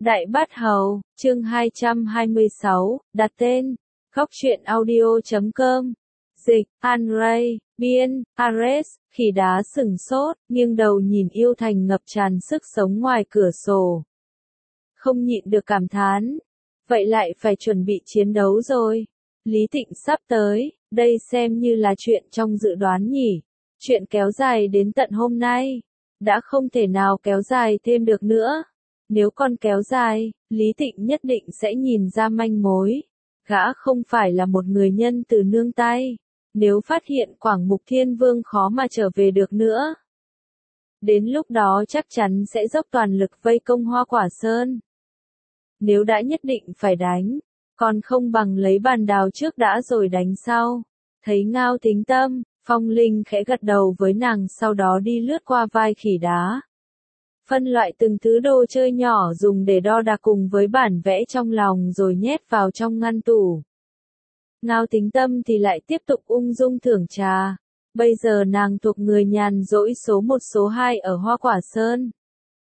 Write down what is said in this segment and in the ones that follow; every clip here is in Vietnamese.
Đại Bát Hầu, chương 226, đặt tên, Góc truyện audio.com, dịch, An-ray, biên, Ares, khỉ đá sửng sốt, nghiêng đầu nhìn yêu thành ngập tràn sức sống ngoài cửa sổ. Không nhịn được cảm thán, vậy lại phải chuẩn bị chiến đấu rồi. Lý Tịnh sắp tới, đây xem như là chuyện trong dự đoán nhỉ. Chuyện kéo dài đến tận hôm nay, đã không thể nào kéo dài thêm được nữa. Nếu còn kéo dài, Lý Tịnh nhất định sẽ nhìn ra manh mối. Gã không phải là một người nhân từ nương tay. Nếu phát hiện Quảng Mục Thiên Vương khó mà trở về được nữa. Đến lúc đó chắc chắn sẽ dốc toàn lực vây công Hoa Quả Sơn. Nếu đã nhất định phải đánh, còn không bằng lấy bàn đào trước đã rồi đánh sau. Thấy Ngao Tính Tâm, Phong Linh khẽ gật đầu với nàng, sau đó đi lướt qua vai khỉ đá. Phân loại từng thứ đồ chơi nhỏ dùng để đo đạc cùng với bản vẽ trong lòng rồi nhét vào trong ngăn tủ. Ngao Tính Tâm thì lại tiếp tục ung dung thưởng trà. Bây giờ nàng thuộc người nhàn rỗi số 1 số 2 ở Hoa Quả Sơn.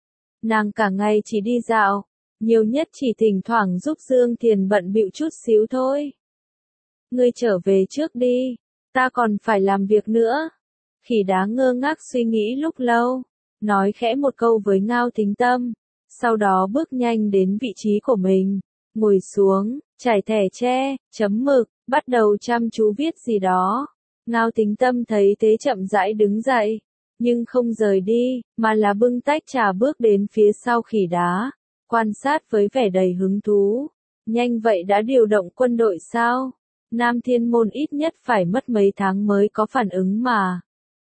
Nàng cả ngày chỉ đi dạo, nhiều nhất chỉ thỉnh thoảng giúp Dương Thiền bận bịu chút xíu thôi. Ngươi trở về trước đi, ta còn phải làm việc nữa. Khỉ đá ngơ ngác suy nghĩ lúc lâu, nói khẽ một câu với Ngao Tính Tâm, sau đó bước nhanh đến vị trí của mình, ngồi xuống, trải thẻ tre, chấm mực, bắt đầu chăm chú viết gì đó. Ngao Tính Tâm thấy thế chậm rãi đứng dậy, nhưng không rời đi, mà là bưng tách trà bước đến phía sau khỉ đá, quan sát với vẻ đầy hứng thú. Nhanh vậy đã điều động quân đội sao? Nam Thiên Môn ít nhất phải mất mấy tháng mới có phản ứng mà.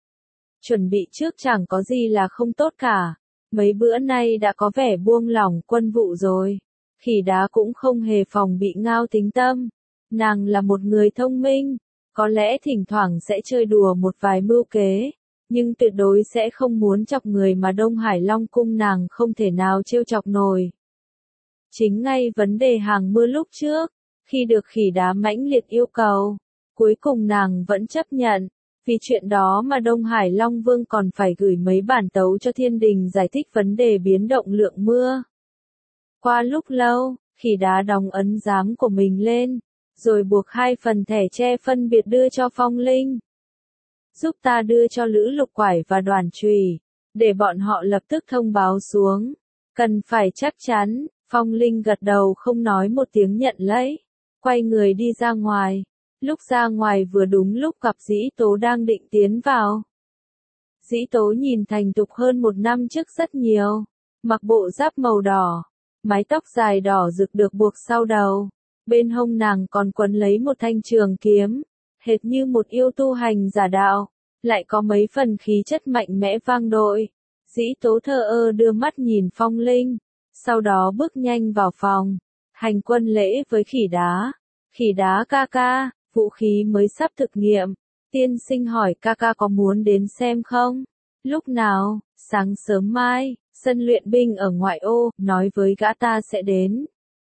Chuẩn bị trước chẳng có gì là không tốt cả. Mấy bữa nay đã có vẻ buông lỏng quân vụ rồi. Khỉ đá cũng không hề phòng bị Ngao Tính Tâm. Nàng là một người thông minh, có lẽ thỉnh thoảng sẽ chơi đùa một vài mưu kế, nhưng tuyệt đối sẽ không muốn chọc người mà Đông Hải Long Cung nàng không thể nào trêu chọc nổi. Chính ngay vấn đề hàng mưa lúc trước, khi được khỉ đá mãnh liệt yêu cầu, cuối cùng nàng vẫn chấp nhận. Vì chuyện đó mà Đông Hải Long Vương còn phải gửi mấy bản tấu cho thiên đình giải thích vấn đề biến động lượng mưa. Qua lúc lâu, khỉ đá đóng ấn giám của mình lên, rồi buộc 2 phần thẻ tre phân biệt đưa cho Phong Linh. Giúp ta đưa cho Lữ Lục Quải và Đoàn Trùy, để bọn họ lập tức thông báo xuống. Cần phải chắc chắn. Phong Linh gật đầu không nói một tiếng nhận lấy, quay người đi ra ngoài. Lúc ra ngoài vừa đúng lúc gặp Dĩ Tố đang định tiến vào. Dĩ Tố nhìn thành thục hơn một năm trước rất nhiều, mặc bộ giáp màu đỏ, mái tóc dài đỏ rực được buộc sau đầu, bên hông nàng còn quấn lấy một thanh trường kiếm, hệt như một yêu tu hành giả đạo, lại có mấy phần khí chất mạnh mẽ vang dội. Dĩ Tố thờ ơ đưa mắt nhìn Phong Linh, sau đó bước nhanh vào phòng, hành quân lễ với khỉ đá. Khỉ đá ca ca, vũ khí mới sắp thực nghiệm, tiên sinh hỏi ca ca có muốn đến xem không? Lúc nào? Sáng sớm mai, sân luyện binh ở ngoại ô, nói với gã ta sẽ đến.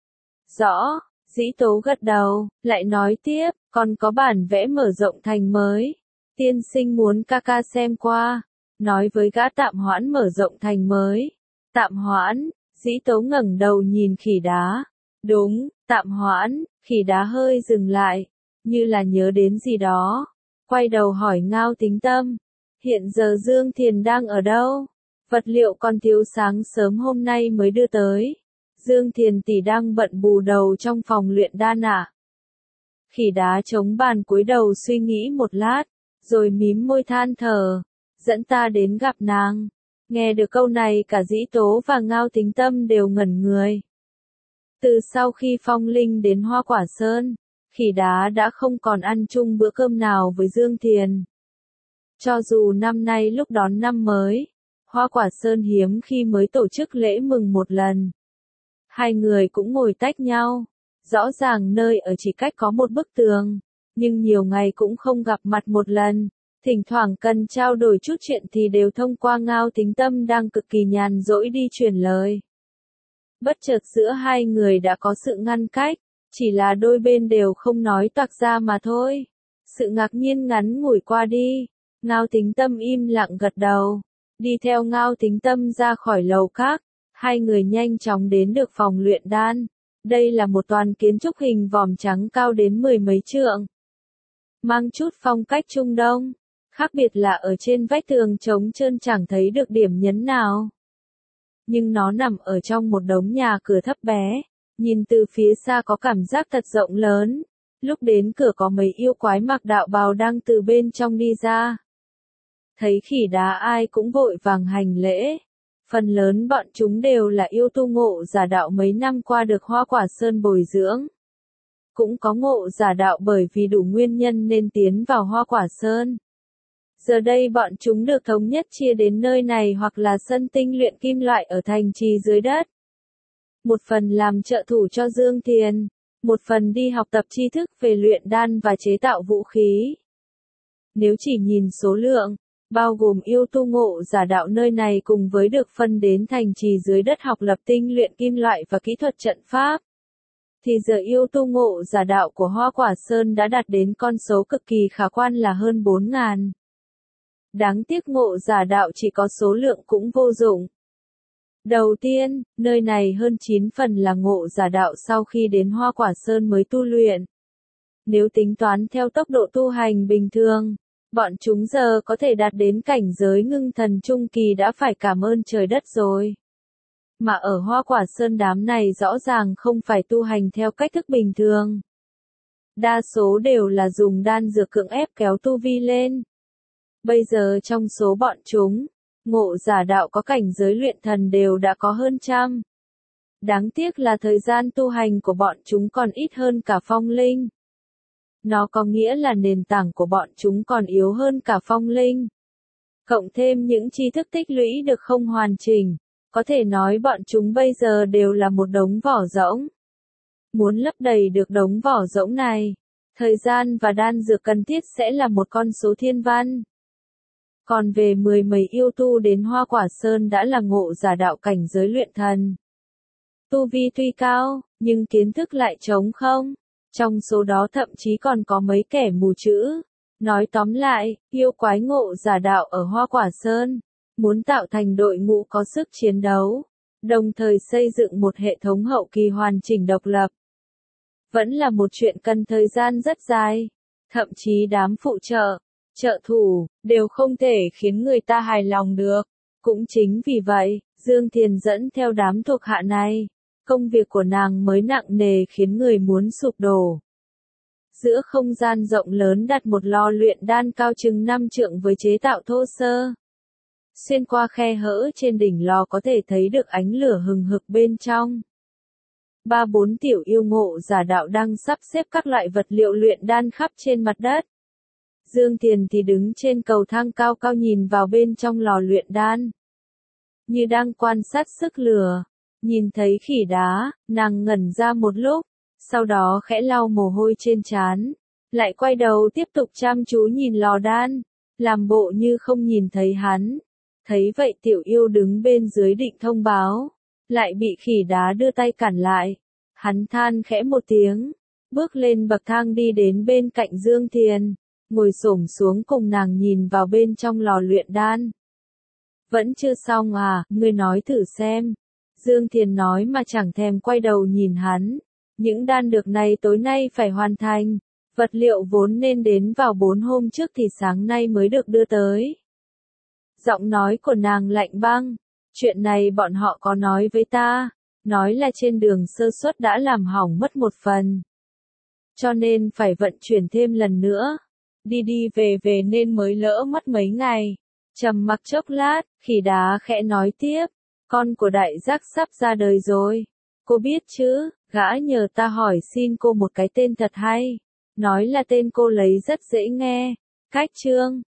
Rõ, Dĩ Tố gật đầu, lại nói tiếp, còn có bản vẽ mở rộng thành mới. Tiên sinh muốn ca ca xem qua, nói với gã tạm hoãn mở rộng thành mới. Tạm hoãn, Dĩ Tố ngẩng đầu nhìn khỉ đá. Đúng, tạm hoãn, khỉ đá hơi dừng lại, như là nhớ đến gì đó. Quay đầu hỏi Ngao Tính Tâm, hiện giờ Dương Thiền đang ở đâu? Vật liệu còn thiếu sáng sớm hôm nay mới đưa tới. Dương Thiền tỷ đang bận bù đầu trong phòng luyện đan ạ. Khỉ đá chống bàn cúi đầu suy nghĩ một lát, rồi mím môi than thở, dẫn ta đến gặp nàng. Nghe được câu này cả Dĩ Tố và Ngao Tính Tâm đều ngẩn người. Từ sau khi Phong Linh đến Hoa Quả Sơn, khỉ đá đã không còn ăn chung bữa cơm nào với Dương Thiền. Cho dù năm nay lúc đón năm mới, Hoa Quả Sơn hiếm khi mới tổ chức lễ mừng một lần. Hai người cũng ngồi tách nhau, rõ ràng nơi ở chỉ cách có một bức tường, nhưng nhiều ngày cũng không gặp mặt một lần. Thỉnh thoảng cần trao đổi chút chuyện thì đều thông qua Ngao Tính Tâm đang cực kỳ nhàn rỗi đi truyền lời. Bất chợt giữa hai người đã có sự ngăn cách, chỉ là đôi bên đều không nói toạc ra mà thôi. Sự ngạc nhiên ngắn ngủi qua đi, Ngao Tính Tâm im lặng gật đầu, đi theo Ngao Tính Tâm ra khỏi lầu các, Hai người nhanh chóng đến được phòng luyện đan. Đây là một toàn kiến trúc hình vòm trắng cao đến 10 mấy trượng. Mang chút phong cách Trung Đông. Khác biệt là ở trên vách tường trống trơn chẳng thấy được điểm nhấn nào. Nhưng nó nằm ở trong một đống nhà cửa thấp bé. Nhìn từ phía xa có cảm giác thật rộng lớn. Lúc đến cửa có mấy yêu quái mặc đạo bào đang từ bên trong đi ra. Thấy khỉ đá ai cũng vội vàng hành lễ. Phần lớn bọn chúng đều là yêu tu ngộ giả đạo mấy năm qua được Hoa Quả Sơn bồi dưỡng. Cũng có ngộ giả đạo bởi vì đủ nguyên nhân nên tiến vào Hoa Quả Sơn. Giờ đây bọn chúng được thống nhất chia đến nơi này hoặc là sân tinh luyện kim loại ở thành trì dưới đất. Một phần làm trợ thủ cho Dương Thiền, một phần đi học tập tri thức về luyện đan và chế tạo vũ khí. Nếu chỉ nhìn số lượng, bao gồm yêu tu ngộ giả đạo nơi này cùng với được phân đến thành trì dưới đất học lập tinh luyện kim loại và kỹ thuật trận pháp, thì giờ yêu tu ngộ giả đạo của Hoa Quả Sơn đã đạt đến con số cực kỳ khả quan là hơn 4.000. Đáng tiếc ngộ giả đạo chỉ có số lượng cũng vô dụng. Đầu tiên, nơi này hơn 9 phần là ngộ giả đạo sau khi đến Hoa Quả Sơn mới tu luyện. Nếu tính toán theo tốc độ tu hành bình thường, bọn chúng giờ có thể đạt đến cảnh giới ngưng thần trung kỳ đã phải cảm ơn trời đất rồi. Mà ở Hoa Quả Sơn đám này rõ ràng không phải tu hành theo cách thức bình thường. Đa số đều là dùng đan dược cưỡng ép kéo tu vi lên. Bây giờ trong số bọn chúng, ngộ giả đạo có cảnh giới luyện thần đều đã có hơn trăm. Đáng tiếc là thời gian tu hành của bọn chúng còn ít hơn cả phong linh. Nó có nghĩa là nền tảng của bọn chúng còn yếu hơn cả phong linh. Cộng thêm những tri thức tích lũy được không hoàn chỉnh, có thể nói bọn chúng bây giờ đều là một đống vỏ rỗng. Muốn lấp đầy được đống vỏ rỗng này, thời gian và đan dược cần thiết sẽ là một con số thiên văn. Còn về 10 mấy yêu tu đến Hoa Quả Sơn đã là ngộ giả đạo cảnh giới luyện thần. Tu vi tuy cao, nhưng kiến thức lại trống không. Trong số đó thậm chí còn có mấy kẻ mù chữ. Nói tóm lại, yêu quái ngộ giả đạo ở Hoa Quả Sơn, muốn tạo thành đội ngũ có sức chiến đấu, đồng thời xây dựng một hệ thống hậu kỳ hoàn chỉnh độc lập. Vẫn là một chuyện cần thời gian rất dài, thậm chí đám phụ trợ, trợ thủ, đều không thể khiến người ta hài lòng được. Cũng chính vì vậy, Dương Thiền dẫn theo đám thuộc hạ này, công việc của nàng mới nặng nề khiến người muốn sụp đổ. Giữa không gian rộng lớn đặt một lò luyện đan cao chừng 5 trượng với chế tạo thô sơ. Xuyên qua khe hở trên đỉnh lò có thể thấy được ánh lửa hừng hực bên trong. 3-4 tiểu yêu ngộ giả đạo đang sắp xếp các loại vật liệu luyện đan khắp trên mặt đất. Dương Thiền thì đứng trên cầu thang cao cao nhìn vào bên trong lò luyện đan. Như đang quan sát sức lửa. Nhìn thấy khỉ đá, nàng ngẩn ra một lúc, sau đó khẽ lau mồ hôi trên trán, lại quay đầu tiếp tục chăm chú nhìn lò đan, làm bộ như không nhìn thấy hắn. Thấy vậy tiểu yêu đứng bên dưới định thông báo, lại bị khỉ đá đưa tay cản lại. Hắn than khẽ một tiếng, bước lên bậc thang đi đến bên cạnh Dương Thiền, ngồi xổm xuống cùng nàng nhìn vào bên trong lò luyện đan. Vẫn chưa xong à, ngươi nói thử xem. Dương Thiền nói mà chẳng thèm quay đầu nhìn hắn. Những đan dược này tối nay phải hoàn thành. Vật liệu vốn nên đến vào 4 hôm trước thì sáng nay mới được đưa tới. Giọng nói của nàng lạnh băng. Chuyện này bọn họ có nói với ta. Nói là trên đường sơ suất đã làm hỏng mất một phần. Cho nên phải vận chuyển thêm lần nữa. Đi đi về về nên mới lỡ mất mấy ngày. Trầm mặc chốc lát, khỉ đá khẽ nói tiếp. Con của đại giác sắp ra đời rồi. Cô biết chứ, gã nhờ ta hỏi xin cô một cái tên thật hay. Nói là tên cô lấy rất dễ nghe. Cách chương